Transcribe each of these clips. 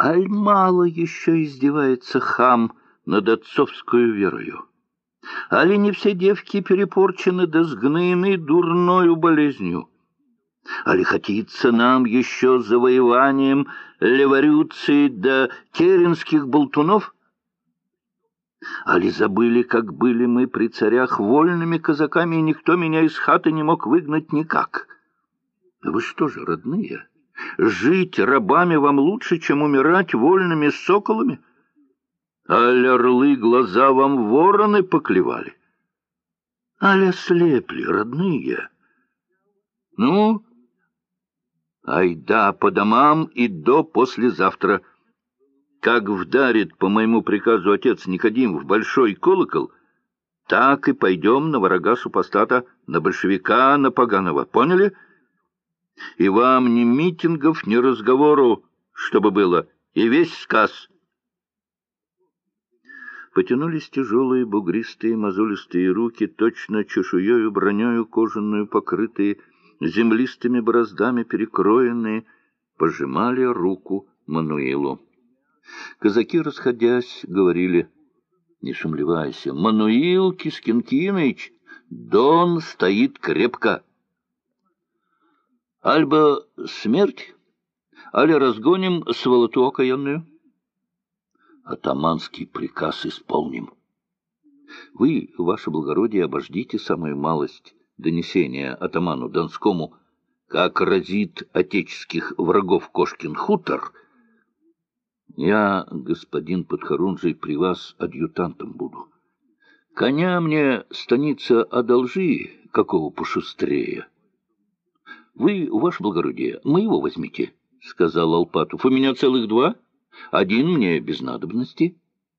Аль мало еще издевается хам над отцовскую верою? Али не все девки перепорчены да сгноены дурною болезнью? Али хотится нам еще завоеванием леворюции да керенских болтунов? Али забыли, как были мы при царях вольными казаками, и никто меня из хаты не мог выгнать никак? Да вы что же, родные, жить рабами вам лучше, чем умирать вольными соколами? Аль орлы глаза вам вороны поклевали? Аль ослепли, родные? Ну, айда по домам и до послезавтра. Как вдарит по моему приказу отец Никодим в большой колокол, так и пойдем на врага супостата, на большевика, на поганого. Поняли? И вам ни митингов, ни разговору, чтобы было, и весь сказ. Потянулись тяжелые, бугристые, мозолистые руки, точно чешуею, бронею кожаную покрытые, землистыми бороздами перекроенные, пожимали руку Мануилу. Казаки, расходясь, говорили: «Не сумлевайся, Мануил Кискинкиныч, Дон стоит крепко. Альба смерть, али разгоним сволоту окаянную? Атаманский приказ исполним. Вы, ваше благородие, обождите самую малость донесения атаману Донскому, как разит отеческих врагов Кошкин хутор. Я, господин Подхорунжий, при вас адъютантом буду. Коня мне станица одолжи, какого пошустрее. Вы, ваше благородие, моего возьмите, — сказал Алпатов. — У меня целых два, один мне без надобности.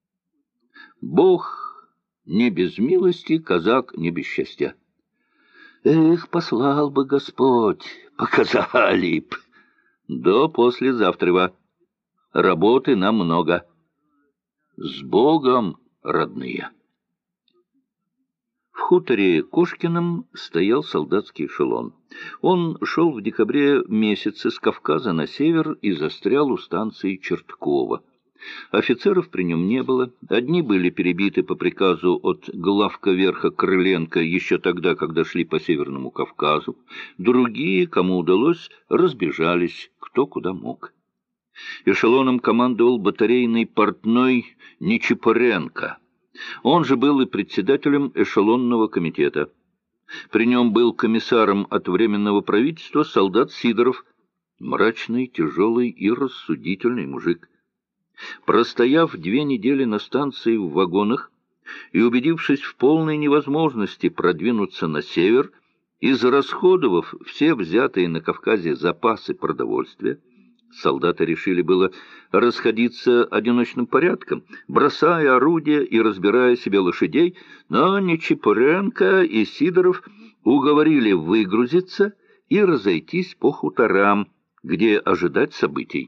Бог не без милости, казак не без счастья. Эх, послал бы Господь, показали б. До послезавтра. Работы нам много. С Богом, родные. В хуторе Кошкином стоял солдатский эшелон. Он шел в декабре месяце с Кавказа на север и застрял у станции Черткова. Офицеров при нем не было. Одни были перебиты по приказу от главковерха Крыленко еще тогда, когда шли по Северному Кавказу. Другие, кому удалось, разбежались, кто куда мог. Эшелоном командовал батарейный портной Нечипоренко. Он же был и председателем эшелонного комитета. При нем был комиссаром от Временного правительства солдат Сидоров, мрачный, тяжелый и рассудительный мужик. Простояв 2 недели на станции в вагонах и убедившись в полной невозможности продвинуться на север, израсходовав все взятые на Кавказе запасы продовольствия, солдаты решили было расходиться одиночным порядком, бросая орудия и разбирая себе лошадей, но Нечипоренко и Сидоров уговорили выгрузиться и разойтись по хуторам, где ожидать событий.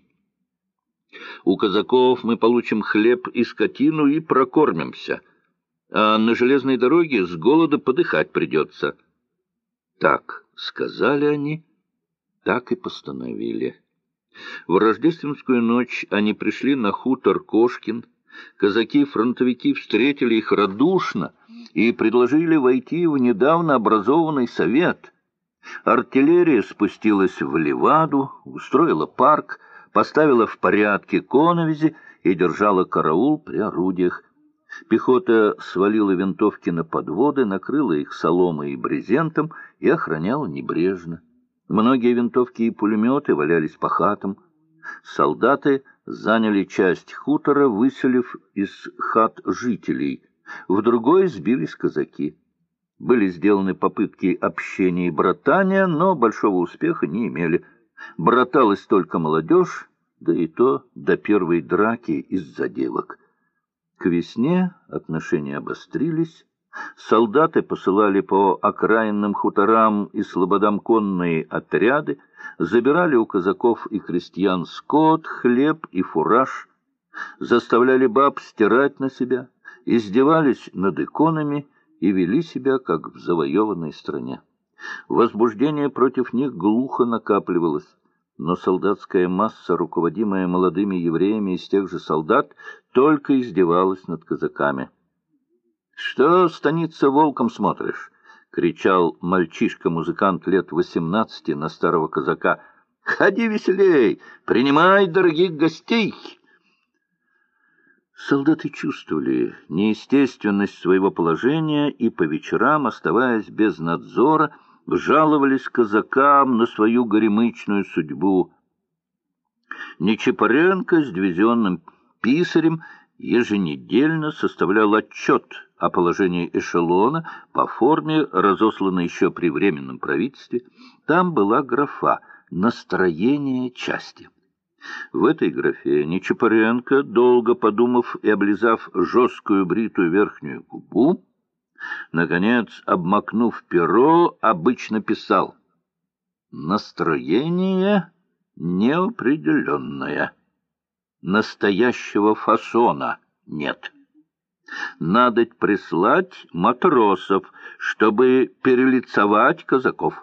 У казаков мы получим хлеб и скотину и прокормимся, а на железной дороге с голода подыхать придется. Так сказали они, так и постановили. В рождественскую ночь они пришли на хутор Кошкин. Казаки-фронтовики встретили их радушно и предложили войти в недавно образованный совет. Артиллерия спустилась в Леваду, устроила парк, поставила в порядке коновизи и держала караул при орудиях. Пехота свалила винтовки на подводы, накрыла их соломой и брезентом и охраняла небрежно. Многие винтовки и пулеметы валялись по хатам. Солдаты заняли часть хутора, выселив из хат жителей. В другой сбились казаки. Были сделаны попытки общения и братания, но большого успеха не имели. Браталась только молодежь, да и то до первой драки из-за девок. К весне отношения обострились. Солдаты посылали по окраинным хуторам и слободам конные отряды, забирали у казаков и крестьян скот, хлеб и фураж, заставляли баб стирать на себя, издевались над иконами и вели себя, как в завоеванной стране. Возбуждение против них глухо накапливалось. Но солдатская масса, руководимая молодыми евреями из тех же солдат, только издевалась над казаками. «Что, станица, волком смотришь?» — кричал мальчишка-музыкант лет 18 на старого казака. «Ходи веселей! Принимай дорогих гостей!» Солдаты чувствовали неестественность своего положения и по вечерам, оставаясь без надзора, жаловались казакам на свою горемычную судьбу. Нечипоренко с дивизионным писарем еженедельно составлял отчет о положении эшелона по форме, разосланной еще при Временном правительстве. Там была графа «Настроение части». В этой графе Нечипоренко, долго подумав и облизав жесткую бритую верхнюю губу, наконец, обмакнув перо, обычно писал: «Настроение неопределенное. Настоящего фасона нет. Надо прислать матросов, чтобы перелицовать казаков».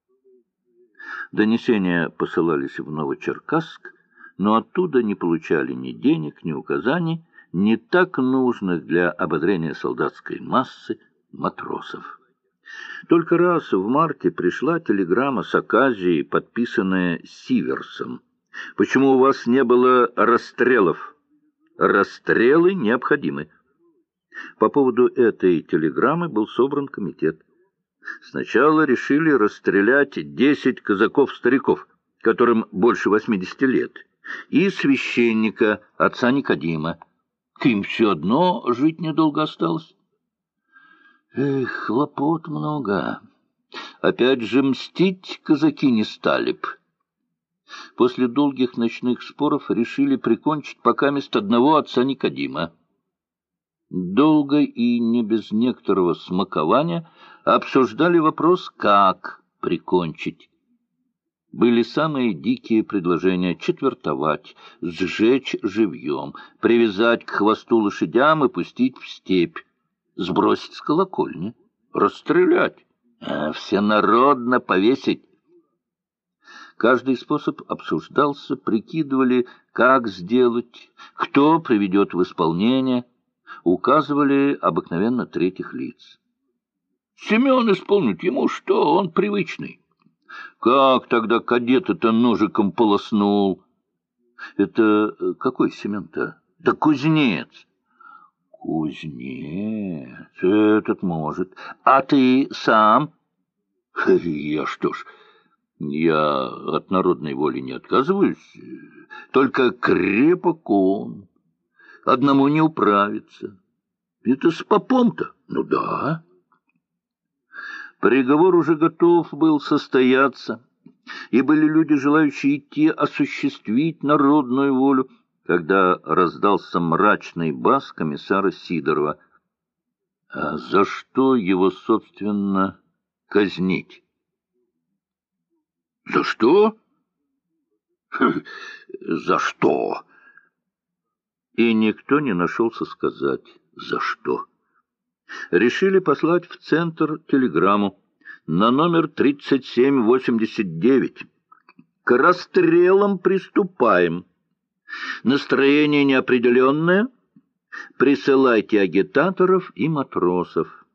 Донесения посылались в Новочеркасск, но оттуда не получали ни денег, ни указаний, не так нужных для ободрения солдатской массы матросов. Только раз в марте пришла телеграмма с Аказии, подписанная Сиверсом. «Почему у вас не было расстрелов? Расстрелы необходимы». По поводу этой телеграммы был собран комитет. Сначала решили расстрелять 10 казаков-стариков, которым больше 80 лет, и священника, отца Никодима. Им все одно жить недолго осталось. Эх, хлопот много. Опять же мстить казаки не стали б. После долгих ночных споров решили прикончить покамест одного отца Никодима. Долго и не без некоторого смакования обсуждали вопрос, как прикончить. Были самые дикие предложения: четвертовать, сжечь живьем, привязать к хвосту лошадям и пустить в степь, сбросить с колокольни, расстрелять, всенародно повесить. Каждый способ обсуждался, прикидывали, как сделать, кто приведет в исполнение, указывали обыкновенно третьих лиц. Семен исполнит, ему что, он привычный. Как тогда кадет-то ножиком полоснул? Это какой Семен-то? Да кузнец. Кузнец, этот может. А ты сам? Я что ж, я от народной воли не отказываюсь, только крепок он. Одному не управиться. Это с попом-то? Ну да. Приговор уже готов был состояться, и были люди, желающие идти осуществить народную волю, когда раздался мрачный бас комиссара Сидорова. А за что его, собственно, казнить? За что? За что? И никто не нашелся сказать, за что. Решили послать в центр телеграмму на номер 3789. К расстрелам приступаем. Настроение неопределенное. Присылайте агитаторов и матросов.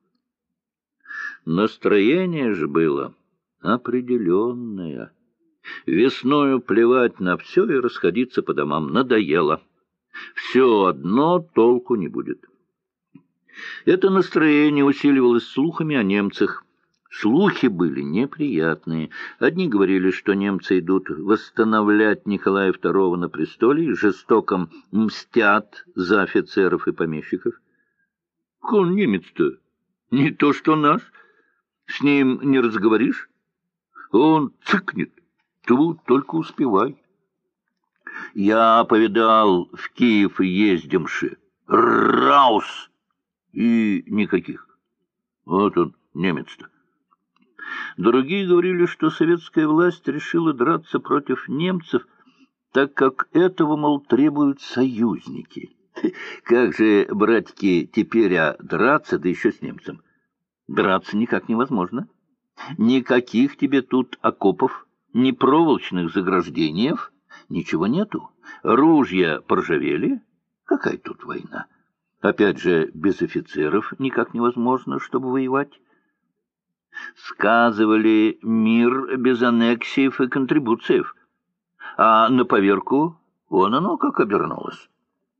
Настроение же было определенное. Весною плевать на все и расходиться по домам надоело. Все одно толку не будет. Это настроение усиливалось слухами о немцах. Слухи были неприятные. Одни говорили, что немцы идут восстановлять Николая II на престоле и жестоко мстят за офицеров и помещиков. Он немец-то не то что наш. С ним не разговоришь. Он цыкнет. Тут только успевай. Я повидал в Киев ездимши. Раус! И никаких. Вот он, немец-то. Другие говорили, что советская власть решила драться против немцев, так как этого, мол, требуют союзники. Как же, братики, теперь драться, да еще с немцем? Драться никак невозможно. Никаких тебе тут окопов. Ни проволочных заграждений, ничего нету. Ружья поржавели. Какая тут война? Опять же, без офицеров никак невозможно, чтобы воевать. Сказывали, мир без аннексиев и контрибуциев. А на поверку вон оно как обернулось.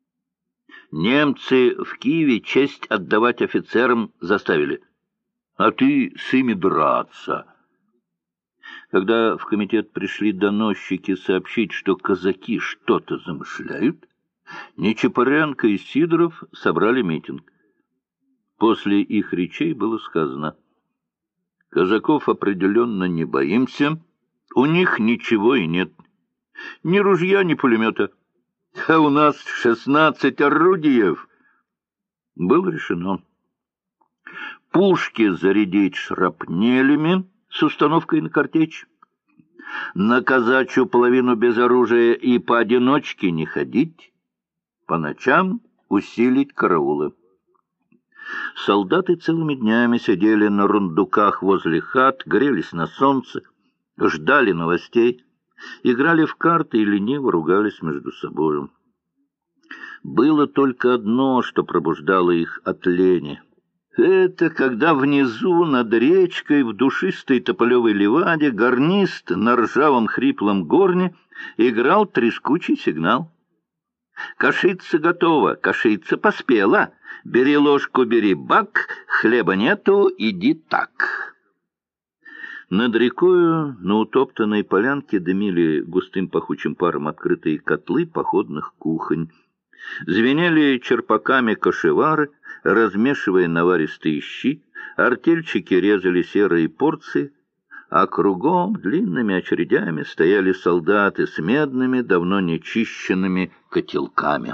Немцы в Киеве честь отдавать офицерам заставили, а ты с ими драться. Когда в комитет пришли доносчики сообщить, что казаки что-то замышляют, Нечапаренко и Сидоров собрали митинг. После их речей было сказано: казаков определенно не боимся, у них ничего и нет, ни ружья, ни пулемета, а у нас 16 орудиев. Было решено пушки зарядить шрапнелями с установкой на картечь, на казачью половину без оружия и поодиночке не ходить, по ночам усилить караулы. Солдаты целыми днями сидели на рундуках возле хат, грелись на солнце, ждали новостей, играли в карты и лениво ругались между собою. Было только одно, что пробуждало их от лени. Это когда внизу, над речкой, в душистой тополевой ливаде, гарнист на ржавом хриплом горне играл трескучий сигнал. «Кашица готова, кашица поспела. Бери ложку, бери бак, хлеба нету, иди так». Над рекою на утоптанной полянке дымили густым пахучим паром открытые котлы походных кухонь. Звенели черпаками кошевары, размешивая наваристые щи, артельщики резали серые порции, а кругом длинными очередями стояли солдаты с медными, давно нечищенными котелками.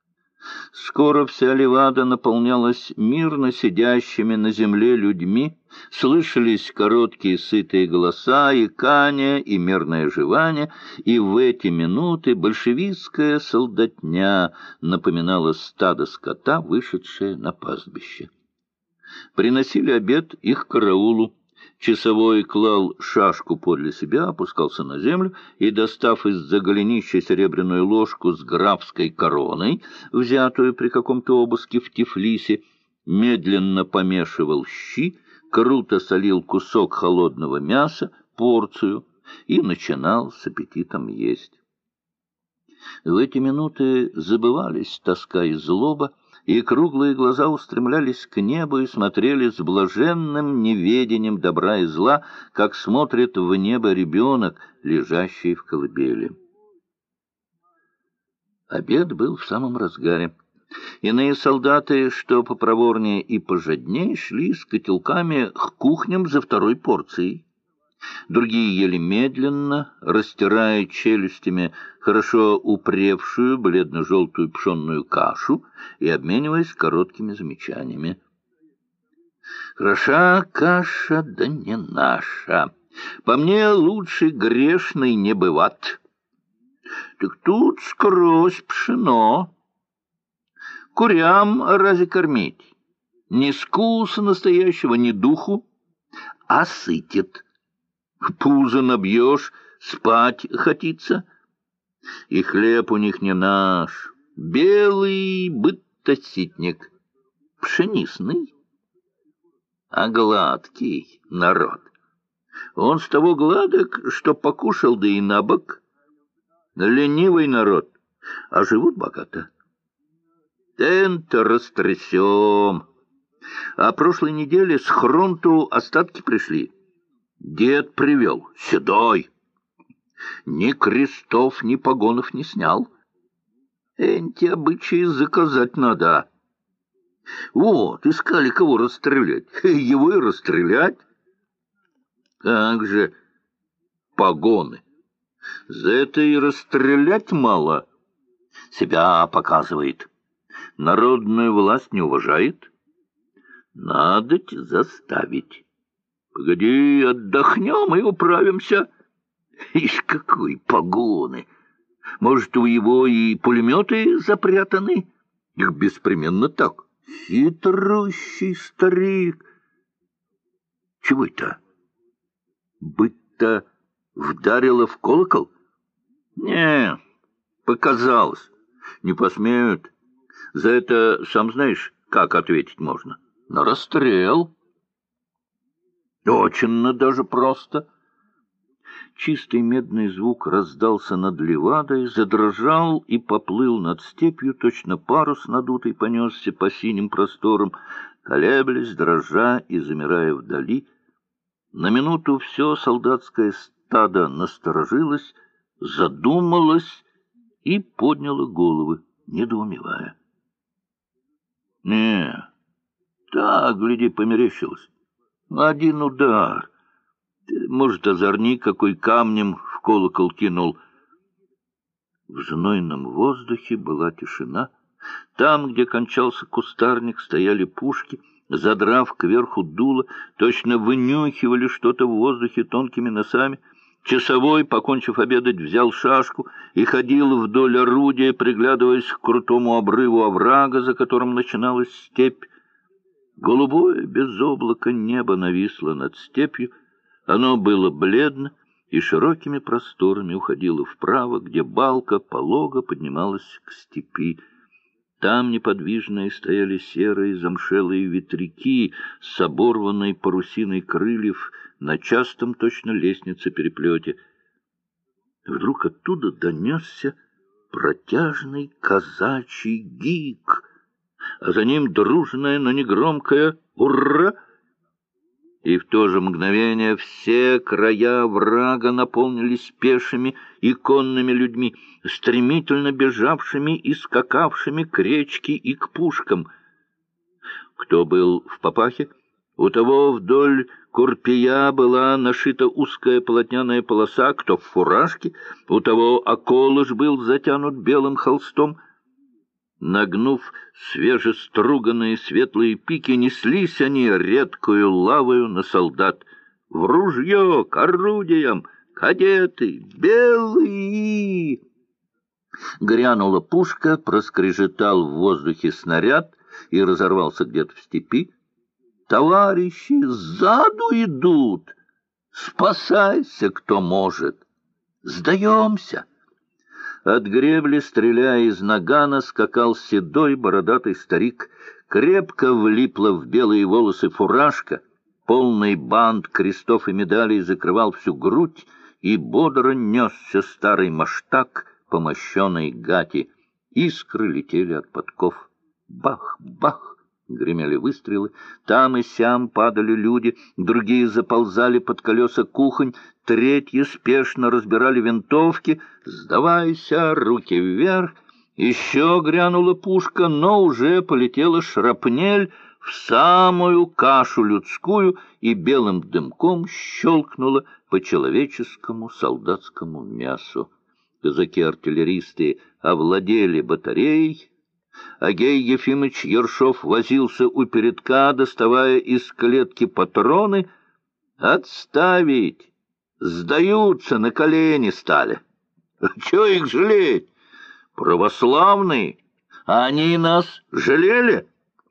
Скоро вся ливада наполнялась мирно сидящими на земле людьми, слышались короткие сытые голоса, икания и мерное жевание, и в эти минуты большевистская солдатня напоминала стадо скота, вышедшее на пастбище. Приносили обед их караулу. Часовой клал шашку подле себя, опускался на землю и, достав из-за голенища серебряную ложку с графской короной, взятую при каком-то обыске в Тифлисе, медленно помешивал щи, круто солил кусок холодного мяса, порцию, и начинал с аппетитом есть. В эти минуты забывались тоска и злоба, и круглые глаза устремлялись к небу и смотрели с блаженным неведением добра и зла, как смотрит в небо ребенок, лежащий в колыбели. Обед был в самом разгаре. Иные солдаты, что попроворнее и пожадней, шли с котелками к кухням за второй порцией. Другие ели медленно, растирая челюстями хорошо упревшую бледно-желтую пшенную кашу и обмениваясь короткими замечаниями. «Хороша каша, да не наша. По мне лучше грешной не быват. Так тут скрозь пшено. Курям разве кормить? Ни вкуса настоящего, ни духу, а сытит. Пузо набьешь, спать хотится. И хлеб у них не наш, белый быттоситник, пшенисный, а гладкий народ. Он с того гладок, что покушал, да и набок. Ленивый народ, а живут богато. Тент растрясем. А прошлой неделе с хронту остатки пришли. Дед привел, седой. Ни крестов, ни погонов не снял. Эти обычаи заказать надо. Вот, искали кого расстрелять. Его и расстрелять. Как же погоны. За это и расстрелять мало. Себя показывает. Народную власть не уважает. Надо заставить. Погоди, отдохнем и управимся. Ишь, какой погоны! Может, у его и пулеметы запрятаны? Их беспременно так. Хитрущий старик. Чего это? Быть-то вдарило в колокол? Не, показалось. Не посмеют. За это, сам знаешь, как ответить можно? На расстрел. Очень даже просто. Чистый медный звук раздался над Левадой, задрожал и поплыл над степью, точно парус надутый понесся по синим просторам, колеблясь, дрожа и замирая вдали. На минуту все солдатское стадо насторожилось, задумалось и подняло головы, недоумевая. Не, так, гляди, померещилось. Один удар. Может, озорник какой камнем в колокол кинул. В знойном воздухе была тишина. Там, где кончался кустарник, стояли пушки, задрав кверху дуло, точно вынюхивали что-то в воздухе тонкими носами. Часовой, покончив обедать, взял шашку и ходил вдоль орудия, приглядываясь к крутому обрыву оврага, за которым начиналась степь. Голубое, без облака небо нависло над степью. Оно было бледно и широкими просторами уходило вправо, где балка полого поднималась к степи. Там неподвижные стояли серые замшелые ветряки с оборванной парусиной крыльев на частом точно лестнице переплете. Вдруг оттуда донесся протяжный казачий гик, а за ним дружное, но негромкое «Ура!». И в то же мгновение все края врага наполнились пешими и конными людьми, стремительно бежавшими и скакавшими к речке и к пушкам. Кто был в папахе, у того вдоль курпия была нашита узкая полотняная полоса, кто в фуражке, у того околыш был затянут белым холстом. Нагнув свежеструганные светлые пики, неслись они редкую лавою на солдат. В ружье, к орудиям, кадеты, белые! Грянула пушка, проскрежетал в воздухе снаряд и разорвался где-то в степи. Товарищи сзаду идут! Спасайся, кто может! Сдаемся! От гребли, стреляя из нагана, скакал седой бородатый старик. Крепко влипла в белые волосы фуражка, полный бант крестов и медалей закрывал всю грудь, и бодро несся старый маштак по мощеной гати. Искры летели от подков. Бах, бах! Гремели выстрелы. Там и сям падали люди, другие заползали под колеса кухонь, третьи спешно разбирали винтовки. «Сдавайся! Руки вверх!» Еще грянула пушка, но уже полетела шрапнель в самую кашу людскую и белым дымком щелкнула по человеческому солдатскому мясу. Казаки-артиллеристы овладели батареей. Агей Ефимыч Ершов возился у передка, доставая из клетки патроны. «Отставить! Сдаются, на колени стали! Чего их жалеть? Православные! А они нас жалели?»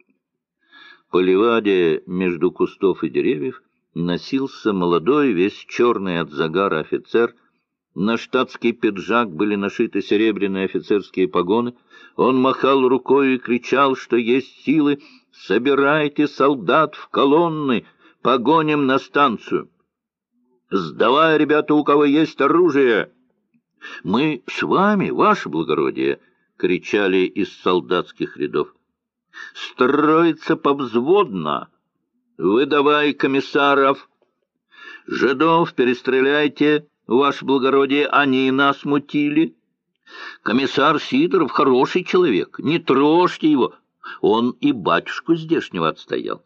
По леваде между кустов и деревьев носился молодой, весь черный от загара офицер. На штатский пиджак были нашиты серебряные офицерские погоны. Он махал рукой и кричал, что есть силы: «Собирайте солдат в колонны, погоним на станцию! Сдавай, ребята, у кого есть оружие!» «Мы с вами, ваше благородие!» — кричали из солдатских рядов. «Строится повзводно! Выдавай комиссаров! Жидов перестреляйте! Ваше благородие, они нас мутили. Комиссар Сидоров хороший человек, не трожьте его, он и батюшку здешнего отстоял».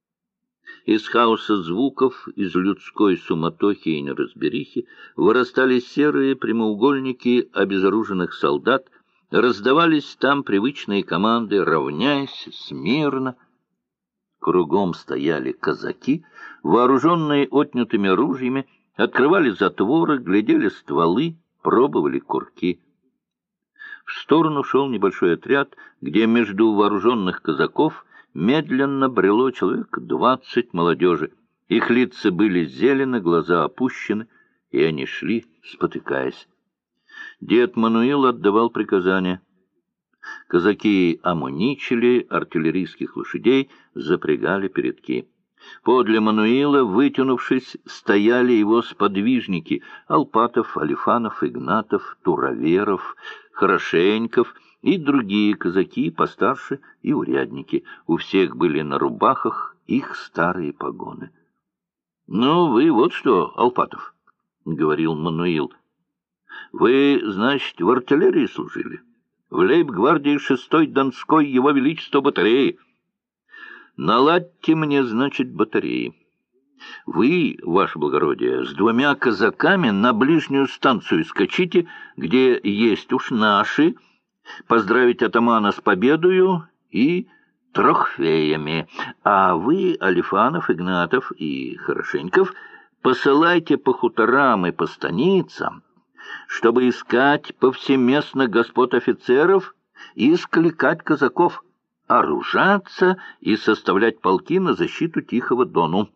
Из хаоса звуков, из людской суматохи и неразберихи вырастали серые прямоугольники обезоруженных солдат, раздавались там привычные команды «Равняйся! Смирно!». Кругом стояли казаки, вооруженные отнятыми ружьями, открывали затворы, глядели стволы, пробовали курки. В сторону шел небольшой отряд, где между вооруженных казаков медленно брело человек 20 молодежи. Их лица были зелены, глаза опущены. и они шли, спотыкаясь. Дед Мануил отдавал приказания. Казаки омуничили артиллерийских лошадей, запрягали передки. Подле Мануила, вытянувшись, стояли его сподвижники — Алпатов, Алифанов, Игнатов, Туроверов, Хорошеньков и другие казаки постарше и урядники. У всех были на рубахах их старые погоны. — Ну, вы вот что, Алпатов, — говорил Мануил, — вы, значит, в артиллерии служили? В лейб-гвардии 6-й Донской Его Величества батареи. Наладьте мне, значит, батареи. Вы, ваше благородие, с 2 казаками на ближнюю станцию скачите, где есть уж наши, поздравить атамана с победою и трофеями. А вы, Алифанов, Игнатов и Хорошеньков, посылайте по хуторам и по станицам, чтобы искать повсеместно господ офицеров и скликать казаков, оружаться и составлять полки на защиту Тихого Дону.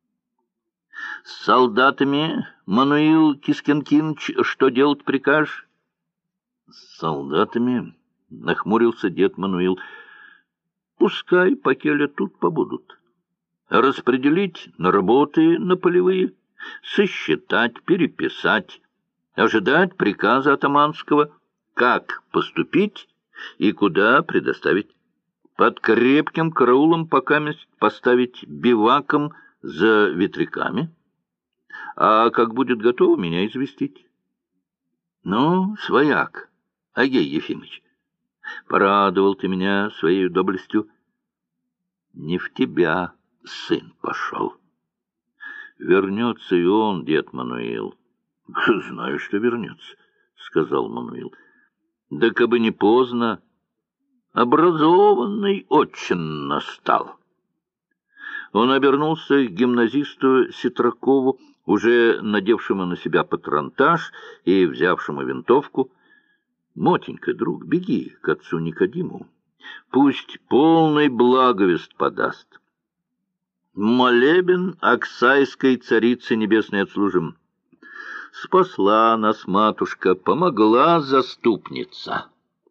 С солдатами, Мануил Кискенкиныч, что делать прикажешь? — С солдатами, — нахмурился дед Мануил, — пускай покеля тут побудут. Распределить на работы на полевые, сосчитать, переписать, ожидать приказа атаманского, как поступить и куда предоставить. Под крепким караулом покаместь поставить биваком за ветряками. А как будет готово, меня известить. Ну, свояк, Агей Ефимыч, порадовал ты меня своей доблестью. Не в тебя сын пошел. Вернется и он, дед Мануил. Знаю, что вернется, сказал Мануил. Да кабы не поздно, образованный очень настал. Он обернулся к гимназисту Ситракову, уже надевшему на себя патронтаж и взявшему винтовку. — Мотенька, друг, беги к отцу Никодиму. Пусть полный благовест подаст. Молебен Аксайской царицы небесной отслужим. Спасла нас матушка, помогла заступница.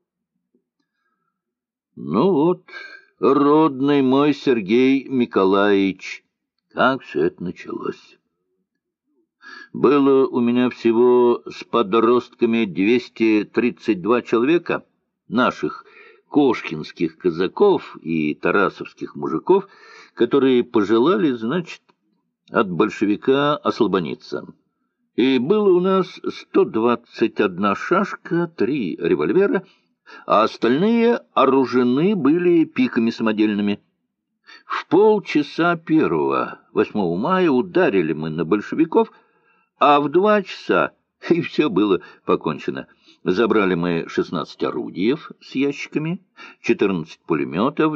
Ну вот, родный мой Сергей Николаевич, как все это началось. Было у меня всего с подростками 232 человека, наших кошкинских казаков и тарасовских мужиков, которые пожелали, значит, от большевика ослабониться. И было у нас 121 шашка, 3 револьвера, а остальные оружены были пиками самодельными. В полчаса 8 мая ударили мы на большевиков, а в 2 часа и все было покончено. Забрали мы 16 орудиев с ящиками, 14 пулеметов,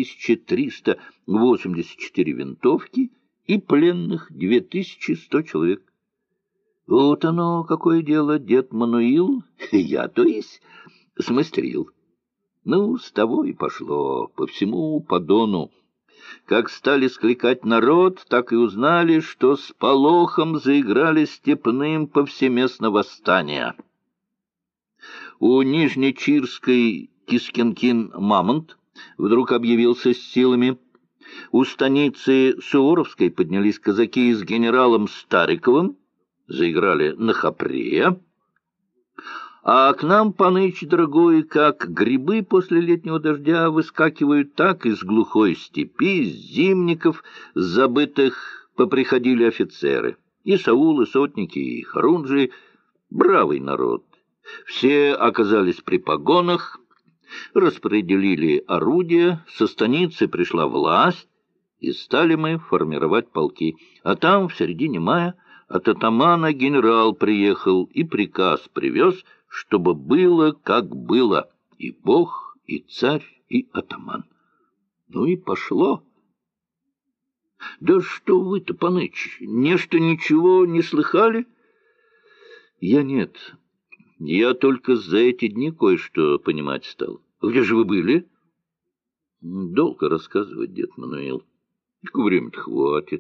2384 винтовки и пленных 2100 человек. Вот оно, какое дело, дед Мануил, я, то есть, смастерил. Ну, с того и пошло, по всему подону. Как стали скликать народ, так и узнали, что с полохом заиграли степным повсеместно восстание. У Нижнечирской Кискенкин-Мамонт вдруг объявился с силами. У станицы Суворовской поднялись казаки с генералом Стариковым, заиграли на хапре. А к нам, паныч дорогой, как грибы после летнего дождя, выскакивают, так из глухой степи, с зимников, забытых поприходили офицеры. И саулы, сотники, и хорунжи. Бравый народ. Все оказались при погонах, распределили орудия, со станицы пришла власть, и стали мы формировать полки. А там, в середине мая, от атамана генерал приехал и приказ привез, чтобы было, как было, и бог, и царь, и атаман. Ну и пошло. Да что вы-то, паныч, нечто ничего не слыхали? Я нет. Я только за эти дни кое-что понимать стал. Где же вы были? Долго рассказывать, дед Мануил. Время-то хватит.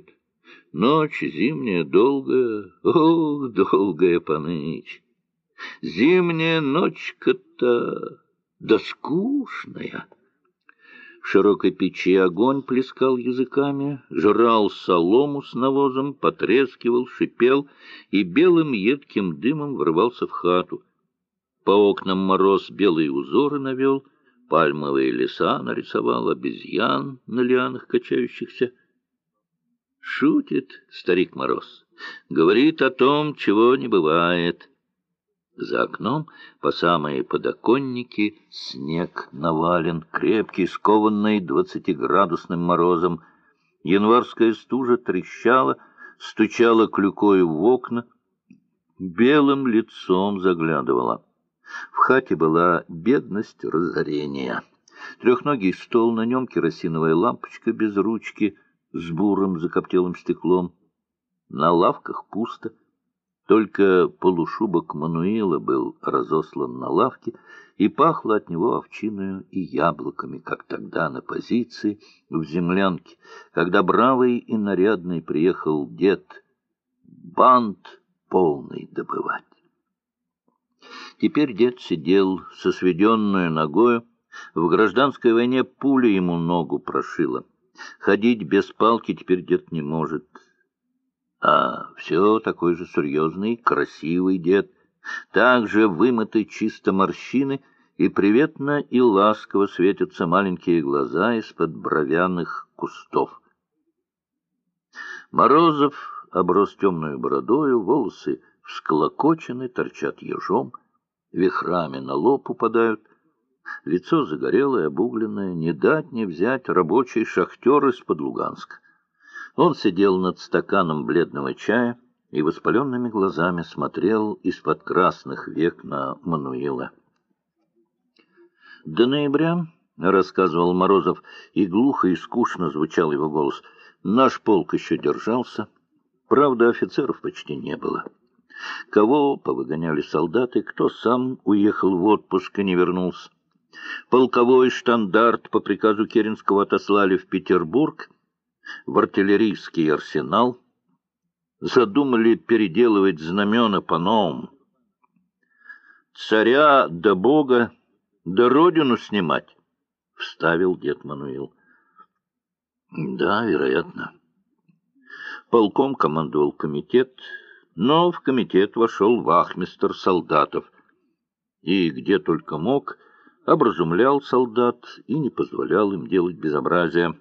Ночь зимняя долгая, ох, долгая поныть. Зимняя ночка-то, да скучная. В широкой печи огонь плескал языками, жрал солому с навозом, потрескивал, шипел и белым едким дымом врывался в хату. По окнам мороз белые узоры навел, пальмовые леса нарисовал, обезьян на лианах качающихся. Шутит старик Мороз, говорит о том, чего не бывает. За окном по самые подоконники снег навален, крепкий, скованный 20-градусным морозом. Январская стужа трещала, стучала клюкою в окна, белым лицом заглядывала. В хате была бедность разорения. Трехногий стол, на нем керосиновая лампочка без ручки с бурым закоптелым стеклом. На лавках пусто. Только полушубок Мануила был разослан на лавке, и пахло от него овчиною и яблоками, как тогда на позиции в землянке, когда бравый и нарядный приехал дед бант полный добывать. Теперь дед сидел со сведенную ногою. В гражданской войне пуля ему ногу прошила. Ходить без палки теперь дед не может. А все такой же серьезный, красивый дед, также вымыты чисто морщины, и приветно и ласково светятся маленькие глаза из-под бровяных кустов. Морозов оброс темную бородою, волосы всклокочены, торчат ежом, вихрами на лоб упадают, лицо загорелое, обугленное, не дать не взять рабочий шахтер из-под Луганска. Он сидел над стаканом бледного чая и воспаленными глазами смотрел из-под красных век на Мануила. «До ноября, — рассказывал Морозов, и глухо и скучно звучал его голос, — наш полк еще держался. Правда, офицеров почти не было. Кого повыгоняли солдаты, кто сам уехал в отпуск и не вернулся. Полковой штандарт по приказу Керенского отослали в Петербург, в артиллерийский арсенал, задумали переделывать знамена по-новому. Царя да Бога, да родину снимать, — вставил дед Мануил. Да, вероятно. Полком командовал комитет, но в комитет вошел вахмистр солдатов, и где только мог, образумлял солдат и не позволял им делать безобразия.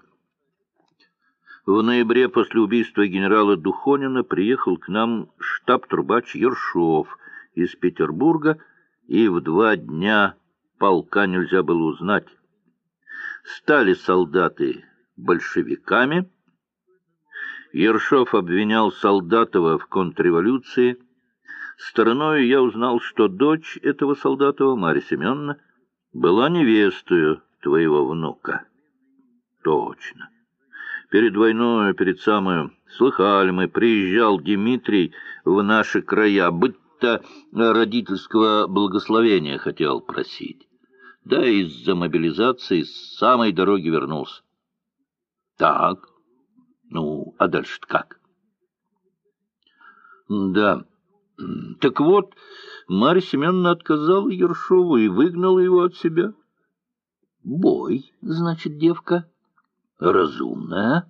В ноябре после убийства генерала Духонина приехал к нам штаб-трубач Ершов из Петербурга, и в 2 дня полка нельзя было узнать. Стали солдаты большевиками. Ершов обвинял Солдатова в контрреволюции. Стороною я узнал, что дочь этого Солдатова, Марья Семеновна, была невестою твоего внука. Точно. Перед войной, перед самой, слыхали мы, приезжал Дмитрий в наши края, будто родительского благословения хотел просить. Да из-за мобилизации с самой дороги вернулся. Так, ну, а дальше-то как? Да, так вот, Марья Семеновна отказала Ершову и выгнала его от себя. Бой, значит, девка. Разумная.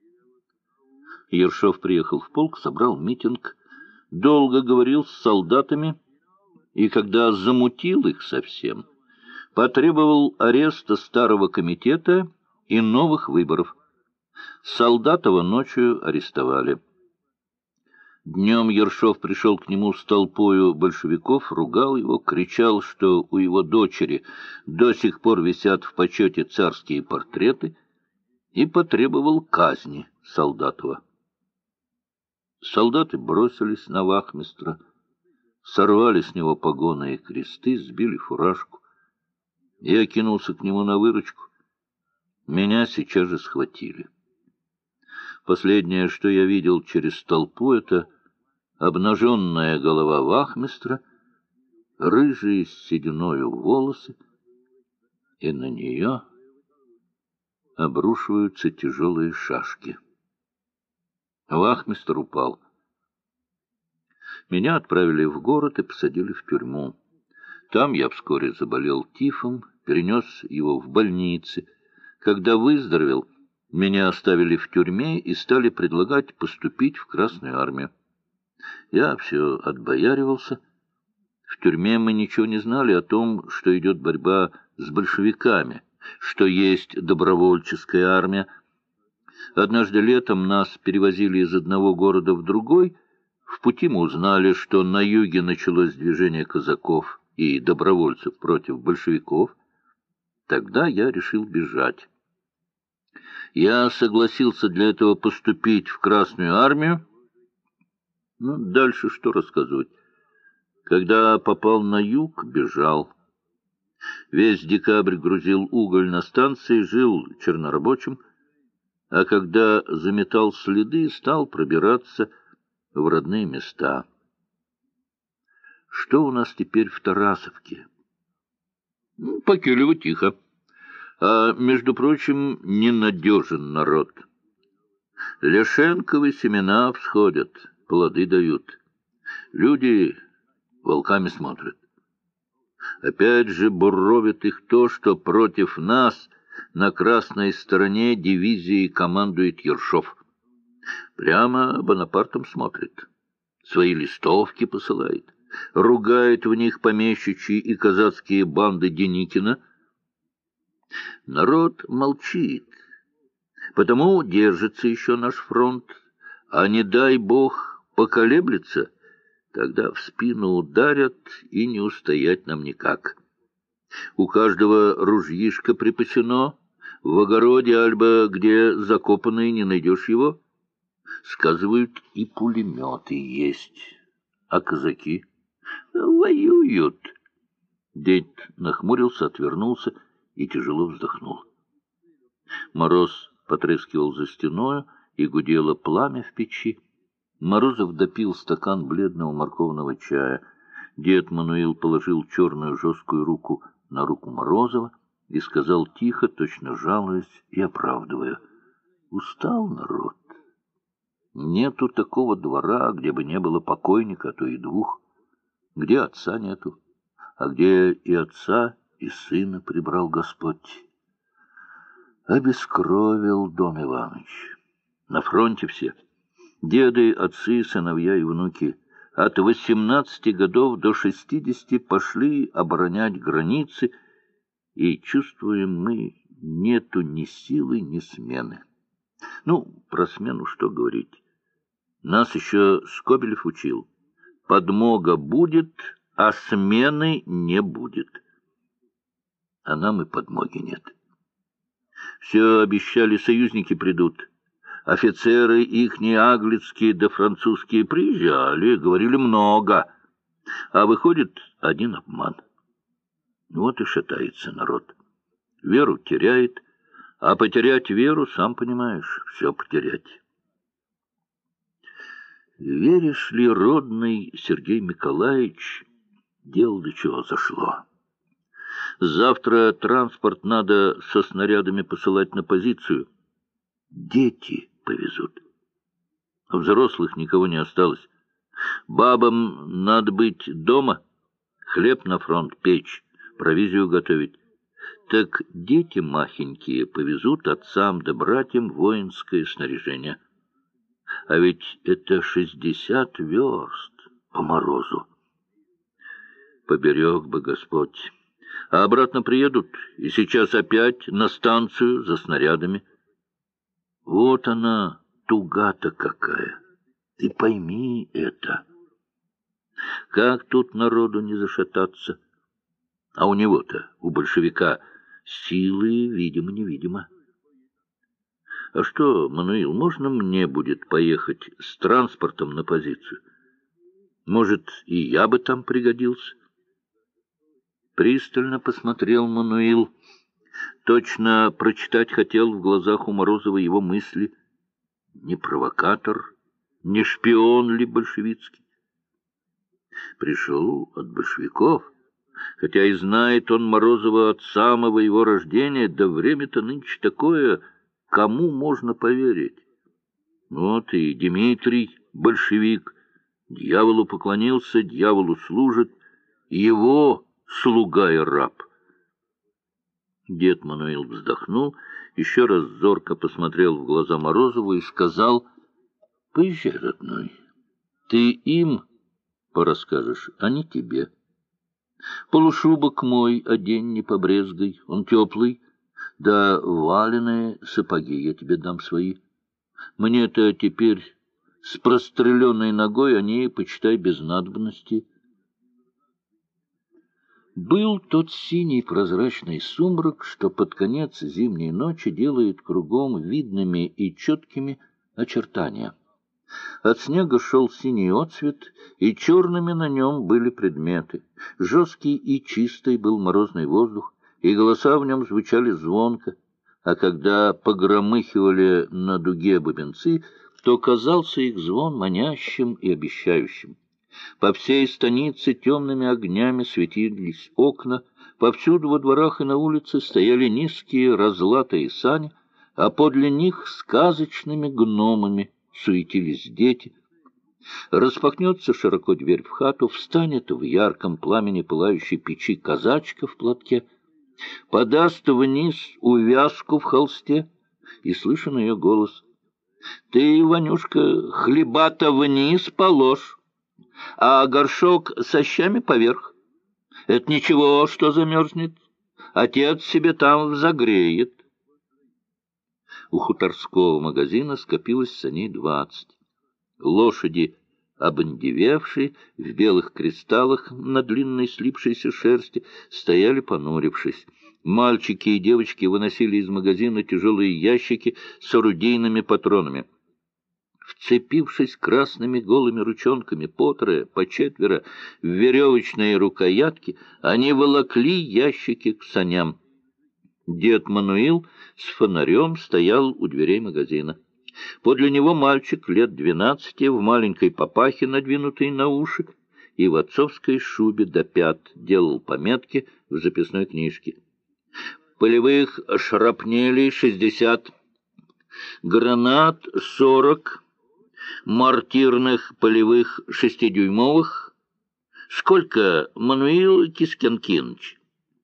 Ершов приехал в полк, собрал митинг, долго говорил с солдатами, и когда замутил их совсем, потребовал ареста старого комитета и новых выборов. Солдатова ночью арестовали. Днем Ершов пришел к нему с толпою большевиков, ругал его, кричал, что у его дочери до сих пор висят в почете царские портреты, и потребовал казни Солдатова. Солдаты бросились на вахмистра, сорвали с него погоны и кресты, сбили фуражку. Я кинулся к нему на выручку. Меня сейчас же схватили. Последнее, что я видел через толпу, это обнаженная голова вахмистра, рыжие с сединою волосы, и на нее обрушиваются тяжелые шашки. Вахмистр упал. Меня отправили в город и посадили в тюрьму. Там я вскоре заболел тифом, перенес его в больнице. Когда выздоровел, меня оставили в тюрьме и стали предлагать поступить в Красную армию. Я все отбояривался. В тюрьме мы ничего не знали о том, что идет борьба с большевиками, что есть добровольческая армия. Однажды летом нас перевозили из одного города в другой. В пути мы узнали, что на юге началось движение казаков и добровольцев против большевиков. Тогда я решил бежать. Я согласился для этого поступить в Красную армию. Ну, дальше что рассказывать? Когда попал на юг, бежал. Весь декабрь грузил уголь на станции, жил чернорабочим, а когда заметал следы, стал пробираться в родные места. Что у нас теперь в Тарасовке? По Килеву тихо. А, между прочим, ненадежен народ. Лешенковы семена всходят, плоды дают. Люди волками смотрят. Опять же буровит их то, что против нас на красной стороне дивизии командует Ершов. Прямо Бонапартом смотрит. Свои листовки посылает. Ругает в них помещичьи и казацкие банды Деникина. Народ молчит. Потому держится еще наш фронт. А не дай бог поколеблется, тогда в спину ударят, и не устоять нам никак. У каждого ружьишко припасено, в огороде, альбо где закопанный, не найдешь его. Сказывают, и пулеметы есть. А казаки воюют. Дед нахмурился, отвернулся и тяжело вздохнул. Мороз потрескивал за стеною, и гудело пламя в печи. Морозов допил стакан бледного морковного чая. Дед Мануил положил черную жесткую руку на руку Морозова и сказал тихо, точно жалуясь и оправдывая: «Устал народ. Нету такого двора, где бы не было покойника, а то и двух. Где отца нету, а где и отца, и сына прибрал Господь. Обескровил Дон Иваныч. На фронте все. Деды, отцы, сыновья и внуки от 18 годов до 60 пошли оборонять границы, и чувствуем мы, нету ни силы, ни смены. Ну, про смену что говорить? Нас еще Скобелев учил. Подмога будет, а смены не будет. А нам и подмоги нет. Все обещали, союзники придут. Офицеры ихние аглицкие да французские приезжали, говорили много. А выходит один обман. Вот и шатается народ. Веру теряет, а потерять веру, сам понимаешь, все потерять. Веришь ли, родный Сергей Николаевич, дело до чего зашло? Завтра транспорт надо со снарядами посылать на позицию. Дети повезут. А взрослых никого не осталось. Бабам надо быть дома, хлеб на фронт печь, провизию готовить. Так дети махенькие повезут отцам да братьям воинское снаряжение. А ведь это 60 верст по морозу. Поберег бы Господь. А обратно приедут, и сейчас опять на станцию за снарядами. Вот она, туга-то какая. Ты пойми это. Как тут народу не зашататься? А у него-то, у большевика, силы, видимо-невидимо. А что, Мануил, можно мне будет поехать с транспортом на позицию? Может, и я бы там пригодился? Пристально посмотрел Мануил. Точно прочитать хотел в глазах у Морозова его мысли. Не провокатор, не шпион ли большевицкий? Пришел от большевиков, хотя и знает он Морозова от самого его рождения, да время-то нынче такое, кому можно поверить? Вот и Дмитрий, большевик, дьяволу поклонился, дьяволу служит, его слуга и раб. Дед Мануил вздохнул, еще раз зорко посмотрел в глаза Морозову и сказал: «Поезжай, родной, ты им порасскажешь, а не тебе. Полушубок мой одень, не побрезгай, он теплый, да валеные сапоги я тебе дам свои. Мне-то теперь с простреленной ногой они, почитай, без надобности». Был тот синий прозрачный сумрак, что под конец зимней ночи делает кругом видными и четкими очертания. От снега шел синий отцвет, и черными на нем были предметы. Жесткий и чистый был морозный воздух, и голоса в нем звучали звонко, а когда погромыхивали на дуге бубенцы, то казался их звон манящим и обещающим. По всей станице темными огнями светились окна, повсюду во дворах и на улице стояли низкие разлатые сани, а подле них сказочными гномами суетились дети. Распахнется широко дверь в хату, встанет в ярком пламени пылающей печи казачка в платке, подаст вниз увязку в холсте, и слышен ее голос: «Ты, Ванюшка, хлеба-то вниз положь, а горшок со щами поверх. Это ничего, что замерзнет. Отец себе там взогреет». У хуторского магазина скопилось саней 20. Лошади, обндевевшие, в белых кристаллах на длинной слипшейся шерсти, стояли понурившись. Мальчики и девочки выносили из магазина тяжелые ящики с орудийными патронами. Вцепившись красными голыми ручонками по трое, по четверо в веревочные рукоятки, они волокли ящики к саням. Дед Мануил с фонарем стоял у дверей магазина. Подле него мальчик лет 12 в маленькой папахе, надвинутой на уши, и в отцовской шубе до пят делал пометки в записной книжке. Полевых шрапнелей 60, гранат 40, мортирных полевых 6-дюймовых. Сколько, Мануил Кискенкиныч?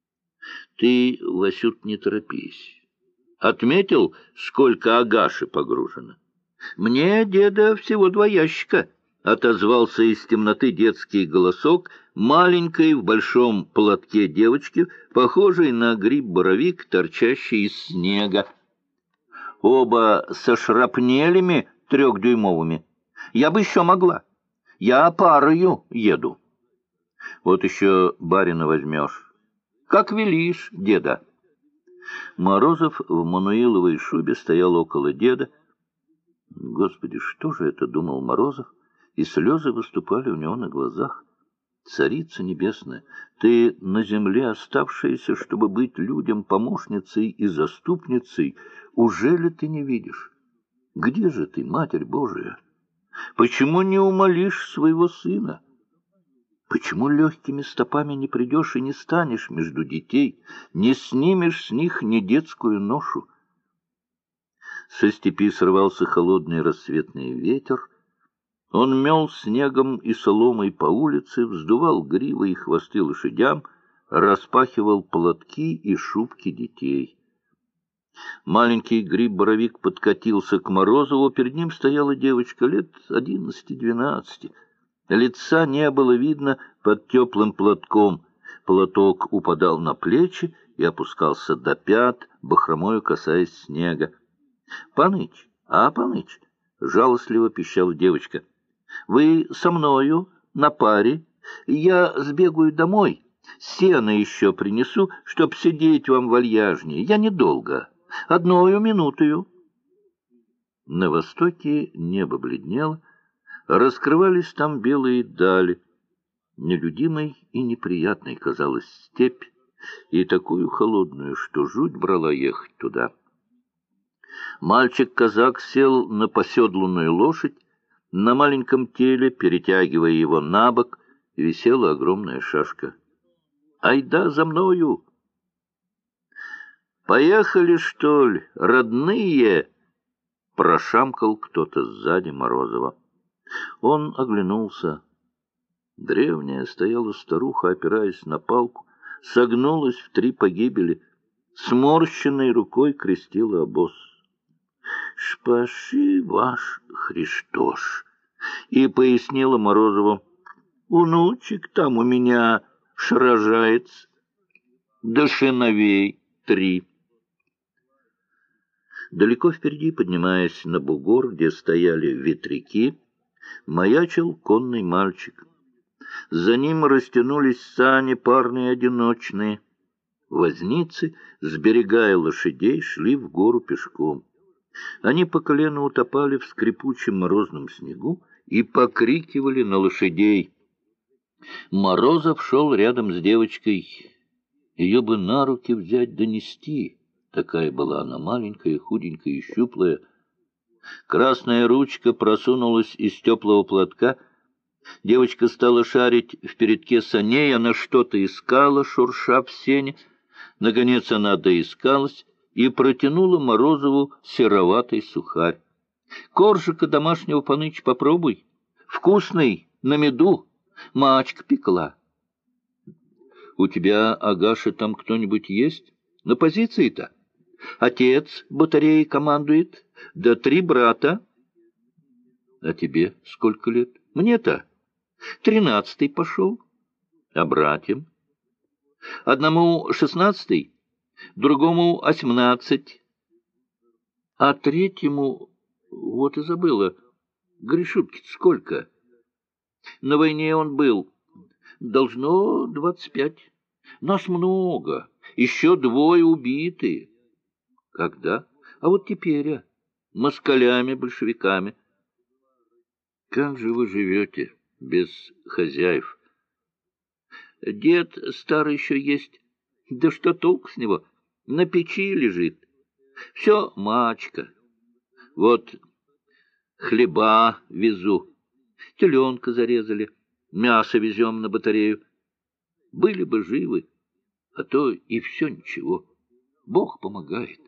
Ты, Васют, не торопись. Отметил, сколько агаши погружено? Мне, деда, всего 2 ящика, — отозвался из темноты детский голосок маленькой в большом платке девочки, похожей на гриб-боровик, торчащий из снега. Оба со шрапнелями 3-дюймовыми. Я бы еще могла. Я парою еду. Вот еще барина возьмешь. Как велишь, деда. Морозов в мануиловой шубе стоял около деда. Господи, что же это, думал Морозов, и слезы выступали у него на глазах. Царица небесная, ты на земле оставшаяся, чтобы быть людям помощницей и заступницей, уже ли ты не видишь? Где же ты, Матерь Божия? Почему не умолишь своего сына? Почему легкими стопами не придешь и не станешь между детей, не снимешь с них ни детскую ношу? Со степи срывался холодный рассветный ветер. Он мел снегом и соломой по улице, вздувал гривы и хвосты лошадям, распахивал платки и шубки детей. Маленький гриб-боровик подкатился к Морозову, перед ним стояла девочка лет 11-12. Лица не было видно под теплым платком. Платок упадал на плечи и опускался до пят, бахромою касаясь снега. — Паныч, Паныч, — жалостливо пищала девочка, — вы со мною на паре? Я сбегаю домой, сено еще принесу, чтоб сидеть вам вальяжнее. Я недолго, 1 минутою. На востоке небо бледнело, раскрывались там белые дали. Нелюдимой и неприятной казалась степь, и такую холодную, что жуть брала ехать туда. Мальчик-казак сел на поседланную лошадь, на маленьком теле, перетягивая его на бок, висела огромная шашка. «Айда за мною!» «Поехали, что ли, родные?» Прошамкал кто-то сзади Морозова. Он оглянулся. Древняя стояла старуха, опираясь на палку, согнулась в 3 погибели, сморщенной рукой крестила обоз. «Шпаши ваш Христош!» И пояснила Морозову: «Внучек там у меня шражается, да шиновей 3». Далеко впереди, поднимаясь на бугор, где стояли ветряки, маячил конный мальчик. За ним растянулись сани парные одиночные. Возницы, сберегая лошадей, шли в гору пешком. Они по колено утопали в скрипучем морозном снегу и покрикивали на лошадей. Морозов шел рядом с девочкой. Ее бы на руки взять, донести. Такая была она маленькая, худенькая и щуплая. Красная ручка просунулась из теплого платка. Девочка стала шарить в передке саней, она что-то искала, шурша в сене. Наконец она доискалась и протянула Морозову сероватый сухарь. «Коржика домашнего, паныч, попробуй. Вкусный, на меду. Мачка пекла». «У тебя, Агаша, там кто-нибудь есть? На позиции-то? Отец батареей командует, да 3 брата». «А тебе сколько лет?» «Мне-то 13-й пошел. А братьям?» «Одному 16-й, другому 18, а третьему, вот и забыла, Гришутки-то сколько? На войне он был, должно 25. Нас много, еще 2 убитые». «Когда?» «А вот теперь, москалями-большевиками». «Как же вы живете без хозяев?» «Дед старый еще есть. Да что толк с него? На печи лежит. Все мачка. Вот хлеба везу, теленка зарезали, мясо везем на батарею. Были бы живы, а то и все ничего. Бог помогает».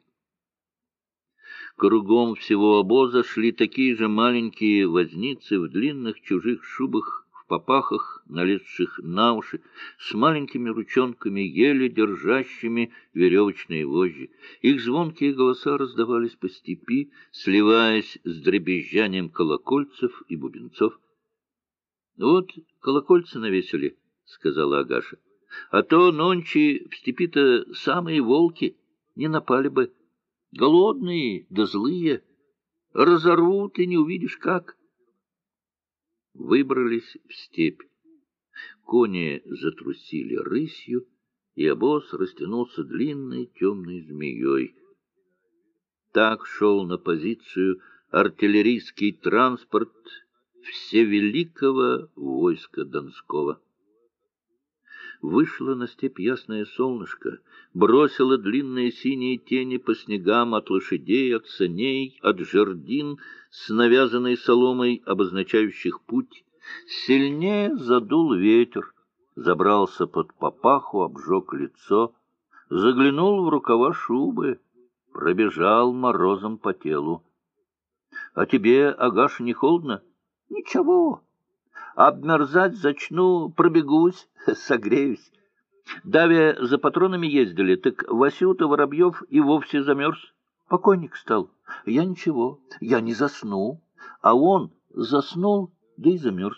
Кругом всего обоза шли такие же маленькие возницы в длинных чужих шубах, в попахах, налезших на уши, с маленькими ручонками, еле держащими веревочные вожжи. Их звонкие голоса раздавались по степи, сливаясь с дребезжанием колокольцев и бубенцов. «Вот колокольцы навесили», — сказала Агаша, — «а то нонче в степи-то самые волки не напали бы. Голодные да злые, разорвут, и не увидишь как». Выбрались в степь. Кони затрусили рысью, и обоз растянулся длинной темной змеей. Так шел на позицию артиллерийский транспорт всевеликого войска Донского. Вышло на степь ясное солнышко, бросило длинные синие тени по снегам от лошадей, от саней, от жердин с навязанной соломой, обозначающих путь. Сильнее задул ветер, забрался под папаху, обжег лицо, заглянул в рукава шубы, пробежал морозом по телу. — А тебе, Агаша, не холодно? — Ничего. Обмерзать зачну, пробегусь, согреюсь. Даве за патронами ездили, так Васюта Воробьев и вовсе замерз. Покойник стал. Я ничего, я не засну. А он заснул, да и замерз.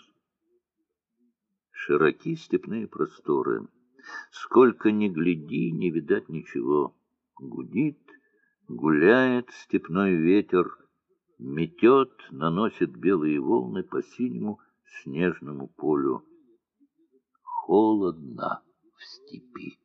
Широки степные просторы. Сколько ни гляди, не видать ничего. Гудит, гуляет степной ветер, метет, наносит белые волны по синему снежному полю. Холодно в степи.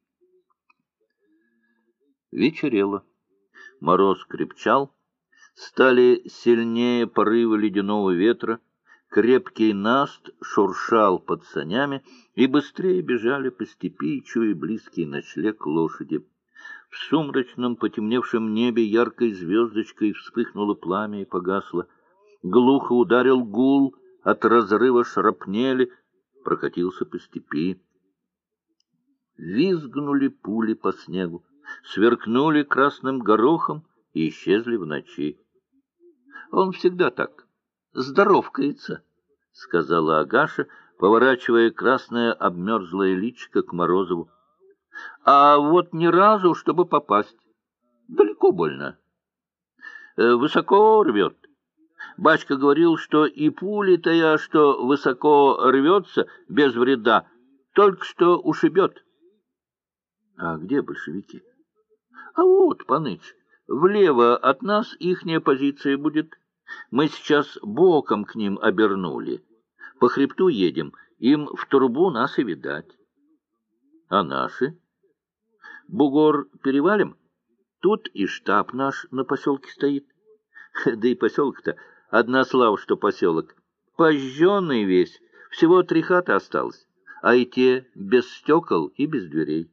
Вечерело. Мороз крепчал. Стали сильнее порывы ледяного ветра. Крепкий наст шуршал под санями, и быстрее бежали по степи, чуя близкий ночлег лошади. В сумрачном потемневшем небе яркой звездочкой вспыхнуло пламя и погасло. Глухо ударил гул от разрыва шрапнели, прокатился по степи. Визгнули пули по снегу, сверкнули красным горохом и исчезли в ночи. Он всегда так, здоровкается, — сказала Агаша, поворачивая красное обмерзлое личико к Морозову. — А вот ни разу, чтобы попасть. Далеко больно. Высоко рвет. Батька говорил, что и пули-то, что высоко рвется, без вреда, только что ушибет. — А где большевики? — А вот, паныч, влево от нас ихняя позиция будет. Мы сейчас боком к ним обернули. По хребту едем, им в трубу нас и видать. — А наши? — Бугор перевалим? Тут и штаб наш на поселке стоит. Да и поселок-то одна слава, что поселок. Пожженный весь, всего 3 хаты осталось, а и те без стекол и без дверей.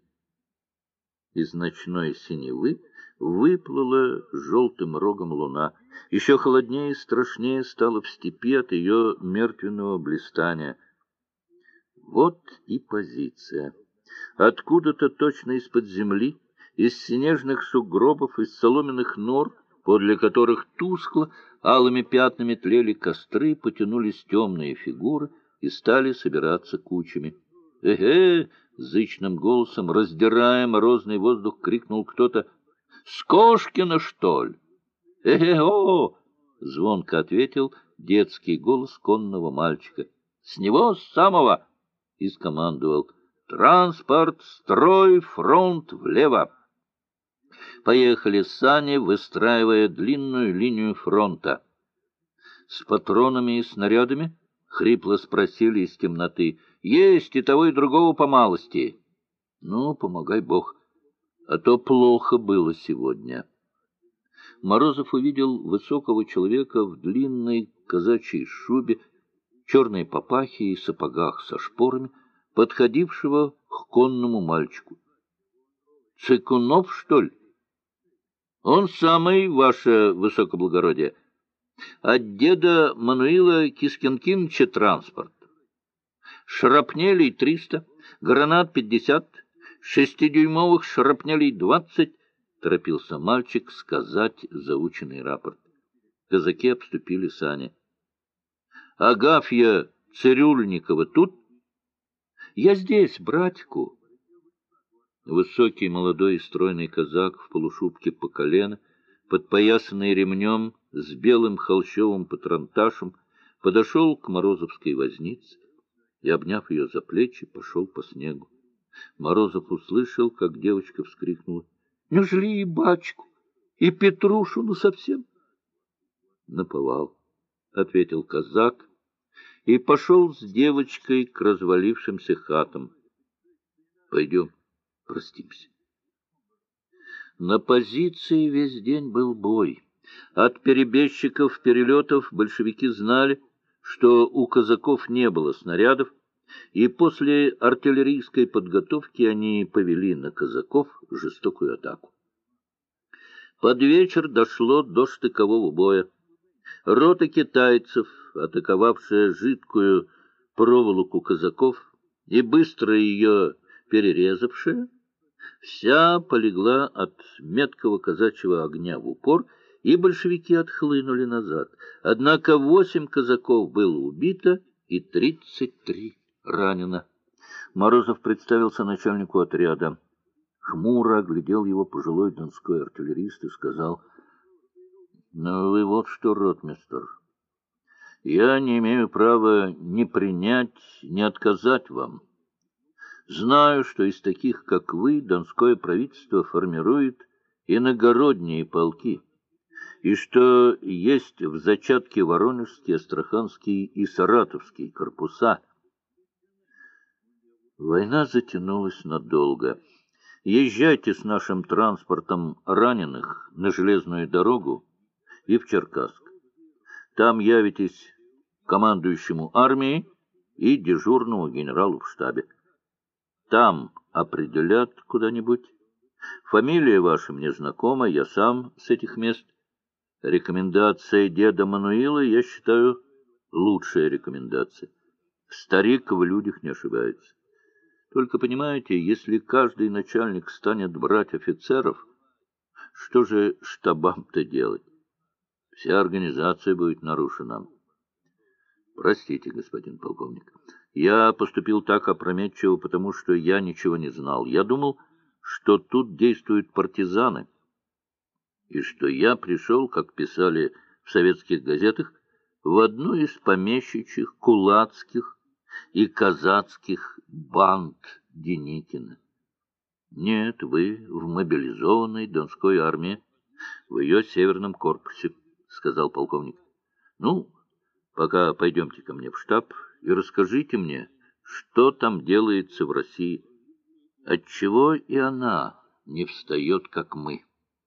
Из ночной синевы выплыла желтым рогом луна. Еще холоднее и страшнее стало в степи от ее мертвенного блистания. Вот и позиция. Откуда-то точно из-под земли, из снежных сугробов, из соломенных нор, подле которых тускло алыми пятнами тлели костры, потянулись темные фигуры и стали собираться кучами. «Эге!» — зычным голосом, раздирая морозный воздух, крикнул кто-то. «С Кошкина, что ли?» «Эге-о!» — звонко ответил детский голос конного мальчика. «С него самого!» — и скомандовал. «Транспорт, строй, фронт влево!» Поехали сани, выстраивая длинную линию фронта. «С патронами и снарядами?» — хрипло спросили из темноты. «Есть и того, и другого по малости». «Ну, помогай Бог, а то плохо было сегодня». Морозов увидел высокого человека в длинной казачьей шубе, черной папахе и сапогах со шпорами, подходившего к конному мальчику. «Цыкунов, что ли?» «Он самый, ваше высокоблагородие. От деда Мануила Кискинкиныча транспорт. Шрапнелей 300, гранат 50, 6-дюймовых шрапнелей 20, — торопился мальчик сказать заученный рапорт. Казаки обступили сани. — Агафья Цирюльникова тут? — Я здесь, братику. Высокий, молодой и стройный казак в полушубке по колено, подпоясанный ремнем с белым холщовым патронташем, подошел к морозовской вознице и, обняв ее за плечи, пошел по снегу. Морозов услышал, как девочка вскрикнула: — Неужели и бачку, и Петрушу насовсем? — Наповал, — ответил казак и пошел с девочкой к развалившимся хатам. — Пойдем, простимся. На позиции весь день был бой. От перебежчиков-перелетов большевики знали, что у казаков не было снарядов, и после артиллерийской подготовки они повели на казаков жестокую атаку. Под вечер дошло до штыкового боя. Рота китайцев, атаковавшая жидкую проволоку казаков и быстро ее перерезавшая, вся полегла от меткого казачьего огня в упор, и большевики отхлынули назад. Однако 8 казаков было убито и 33 ранено. Морозов представился начальнику отряда. Хмуро оглядел его пожилой донской артиллерист и сказал: — Ну, вы вот что, ротмистр, я не имею права ни принять, ни отказать вам. Знаю, что из таких, как вы, донское правительство формирует иногородние полки, и что есть в зачатке Воронежский, Астраханский и Саратовский корпуса. Война затянулась надолго. Езжайте с нашим транспортом раненых на железную дорогу и в Черкасск. Там явитесь командующему армией и дежурному генералу в штабе. Там определят куда-нибудь. Фамилия ваша мне знакома, я сам с этих мест. Рекомендация деда Мануила, я считаю, лучшая рекомендация. Старик в людях не ошибается. Только, понимаете, если каждый начальник станет брать офицеров, что же штабам-то делать? Вся организация будет нарушена. Простите, господин полковник. Я поступил так опрометчиво, потому что я ничего не знал. Я думал, что тут действуют партизаны, и что я пришел, как писали в советских газетах, в одну из помещичьих, кулацких и казацких банд Деникина. Нет, вы в мобилизованной Донской армии, в ее северном корпусе, сказал полковник. Ну, пока пойдемте ко мне в штаб и расскажите мне, что там делается в России. Отчего и она не встает, как мы.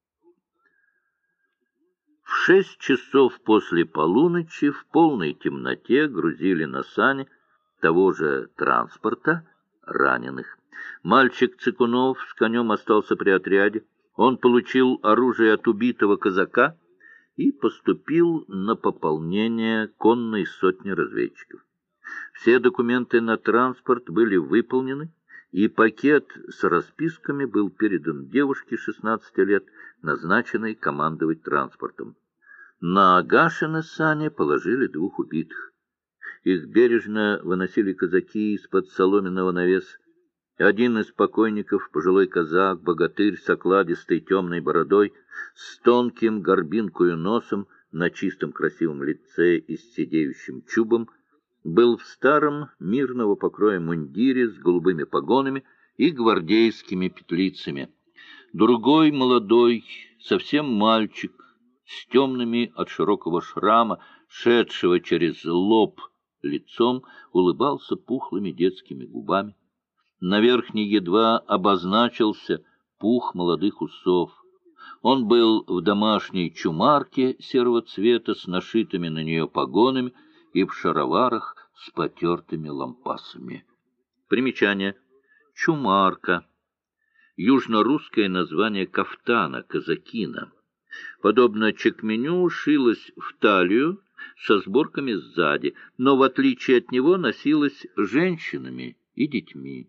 В 6 часов после полуночи в полной темноте грузили на сани того же транспорта раненых. Мальчик Цыкунов с конем остался при отряде. Он получил оружие от убитого казака и поступил на пополнение конной сотни разведчиков. Все документы на транспорт были выполнены, и пакет с расписками был передан девушке 16 лет, назначенной командовать транспортом. На Агашина сани положили 2 убитых. Их бережно выносили казаки из-под соломенного навеса. Один из покойников, пожилой казак, богатырь с окладистой темной бородой, с тонким горбинкою носом на чистом красивом лице и с сидеющим чубом, был в старом мирного покроя мундире с голубыми погонами и гвардейскими петлицами. Другой молодой, совсем мальчик, с темными от широкого шрама, шедшего через лоб лицом, улыбался пухлыми детскими губами. На верхней едва обозначился пух молодых усов. Он был в домашней чумарке серого цвета с нашитыми на нее погонами и в шароварах с потертыми лампасами. Примечание. Чумарка. Южно-русское название кафтана, казакина. Подобно чекменю, шилась в талию со сборками сзади, но, в отличие от него, носилась женщинами и детьми.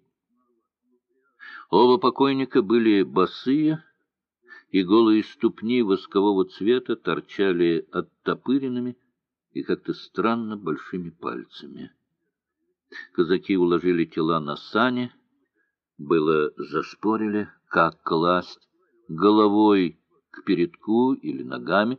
Оба покойника были босые, и голые ступни воскового цвета торчали оттопыренными и как-то странно большими пальцами. Казаки уложили тела на сани, было заспорили, как класть, головой к передку или ногами.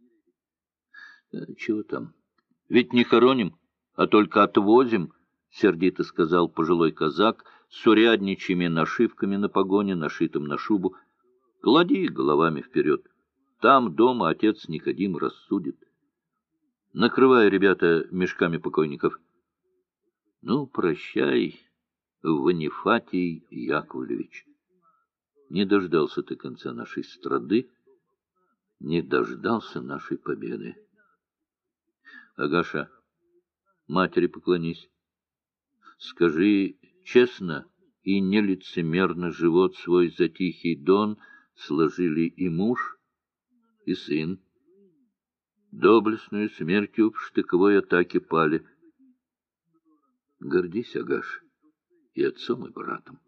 Чего там? Ведь не хороним, а только отвозим, — сердито сказал пожилой казак с урядничьими нашивками на погоне, нашитым на шубу. — Клади головами вперед. Там дома отец Никодим рассудит. Накрывай, ребята, мешками покойников. Ну, прощай, Ванифатий Яковлевич. Не дождался ты конца нашей страды, не дождался нашей победы. Агаша, матери поклонись. Скажи честно и нелицемерно, живот свой за Тихий Дон сложили и муж, и сын. Доблестную смертью в штыковой атаке пали. Гордись, Агаш, и отцом, и братом.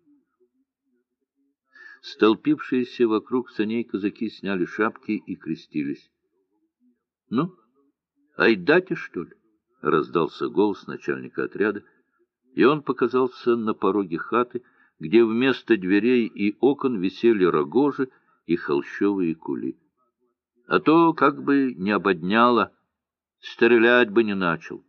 Столпившиеся вокруг саней казаки сняли шапки и крестились. — Ну, айдате, что ли? — раздался голос начальника отряда, и он показался на пороге хаты, где вместо дверей и окон висели рогожи и холщовые кули. А то как бы не ободняло, стрелять бы не начал.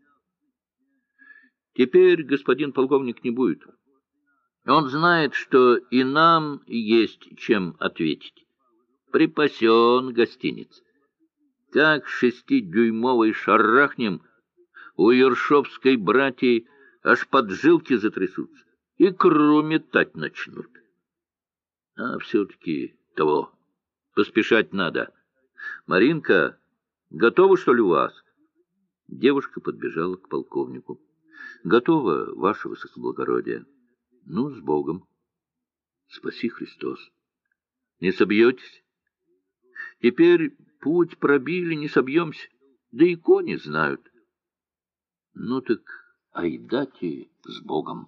Теперь господин полковник не будет. Он знает, что и нам есть чем ответить. Припасен гостиниц. Как 6-дюймовый шарахнем, у ершовской братьи аж поджилки затрясутся, икру метать начнут. А все-таки того, поспешать надо. Маринка, готова, что ли, у вас? Девушка подбежала к полковнику. Готово, ваше высокоблагородие. Ну, с Богом. Спаси Христос. Не собьетесь? Теперь путь пробили, не собьемся. Да и кони знают. Ну так айдате с Богом.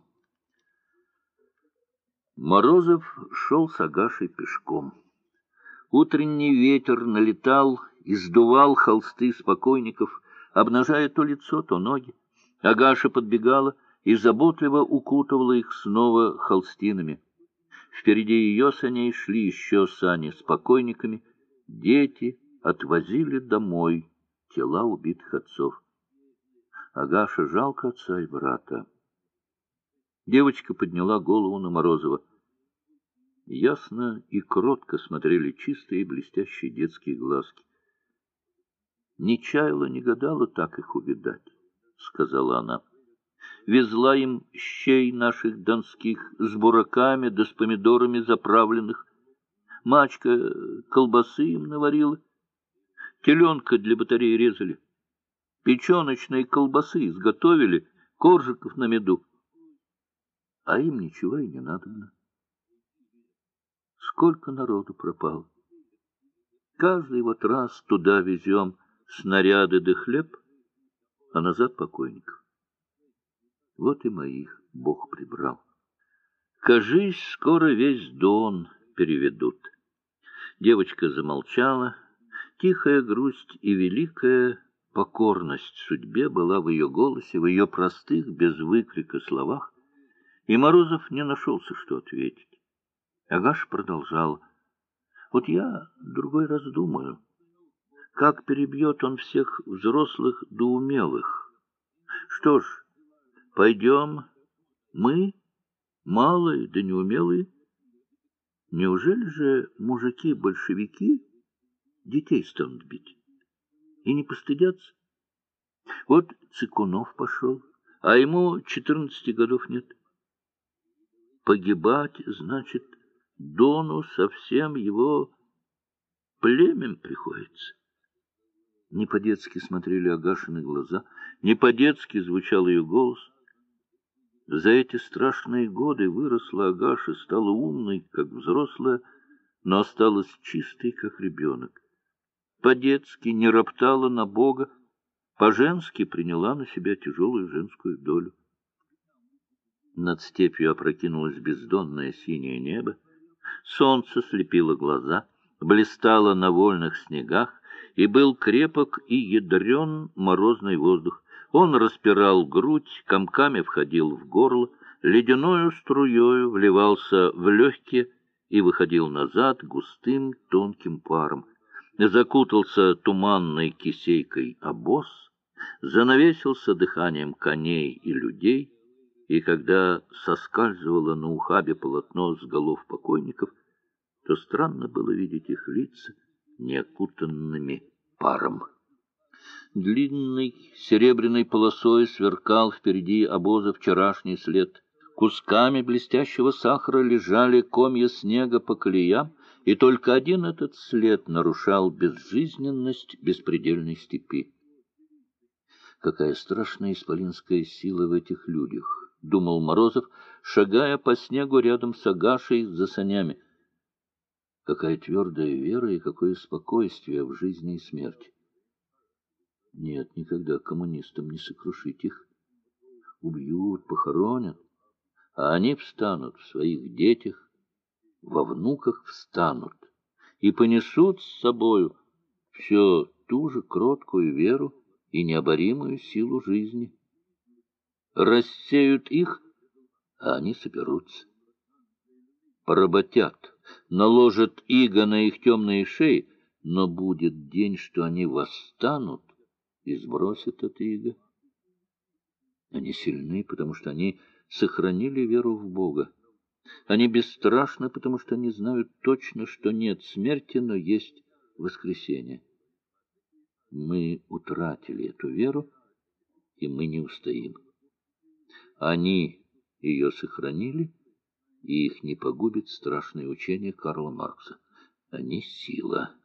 Морозов шел с Агашей пешком. Утренний ветер налетал и сдувал холсты с покойников, обнажая то лицо, то ноги. Агаша подбегала и заботливо укутывала их снова холстинами. Впереди ее саней шли еще сани с покойниками. Дети отвозили домой тела убитых отцов. Агаша, жалко отца и брата. Девочка подняла голову на Морозова. Ясно и кротко смотрели чистые и блестящие детские глазки. «Не чаяла, не гадала так их увидать», — сказала она. «Везла им щей наших донских с бураками да с помидорами заправленных. Мачка колбасы им наварила, теленка для батареи резали, печеночные колбасы изготовили, коржиков на меду. А им ничего и не надобно. Сколько народу пропало. Каждый вот раз туда везем снаряды да хлеб, а назад покойников. Вот и моих Бог прибрал. Кажись, скоро весь Дон переведут». Девочка замолчала. Тихая грусть и великая покорность судьбе была в ее голосе, в ее простых, без выкрика словах, и Морозов не нашелся, что ответить. Агаша продолжал. «Вот я другой раз думаю, как перебьет он всех взрослых да умелых. Что ж, пойдем мы, малые да неумелые. Неужели же мужики-большевики детей станут бить? И не постыдятся? Вот Цыкунов пошел, а ему 14 годов нет. Погибать, значит, Дону совсем его племем приходится». Не по-детски смотрели Агашины глаза, не по-детски звучал ее голос. За эти страшные годы выросла Агаша, стала умной, как взрослая, но осталась чистой, как ребенок. По-детски не роптала на Бога, по-женски приняла на себя тяжелую женскую долю. Над степью опрокинулось бездонное синее небо, солнце слепило глаза, блистало на вольных снегах, и был крепок и ядрен морозный воздух. Он распирал грудь, комками входил в горло, ледяною струею вливался в легкие и выходил назад густым тонким паром. Закутался туманной кисейкой обоз, занавесился дыханием коней и людей, и когда соскальзывало на ухабе полотно с голов покойников, то странно было видеть их лица, не окутанными паром. Длинной серебряной полосой сверкал впереди обоза вчерашний след. Кусками блестящего сахара лежали комья снега по колеям, и только один этот след нарушал безжизненность беспредельной степи. Какая страшная исполинская сила в этих людях, — думал Морозов, шагая по снегу рядом с Агашей за санями. Какая твердая вера и какое спокойствие в жизни и смерти. Нет, никогда коммунистам не сокрушить их. Убьют, похоронят, а они встанут в своих детях, во внуках встанут и понесут с собою все ту же кроткую веру и необоримую силу жизни. Рассеют их, а они соберутся. Поработят, наложат иго на их темные шеи, но будет день, что они восстанут и сбросят это иго. Они сильны, потому что они сохранили веру в Бога. Они бесстрашны, потому что они знают точно, что нет смерти, но есть воскресение. Мы утратили эту веру, и мы не устоим. Они ее сохранили, и их не погубит страшное учение Карла Маркса. Они — сила.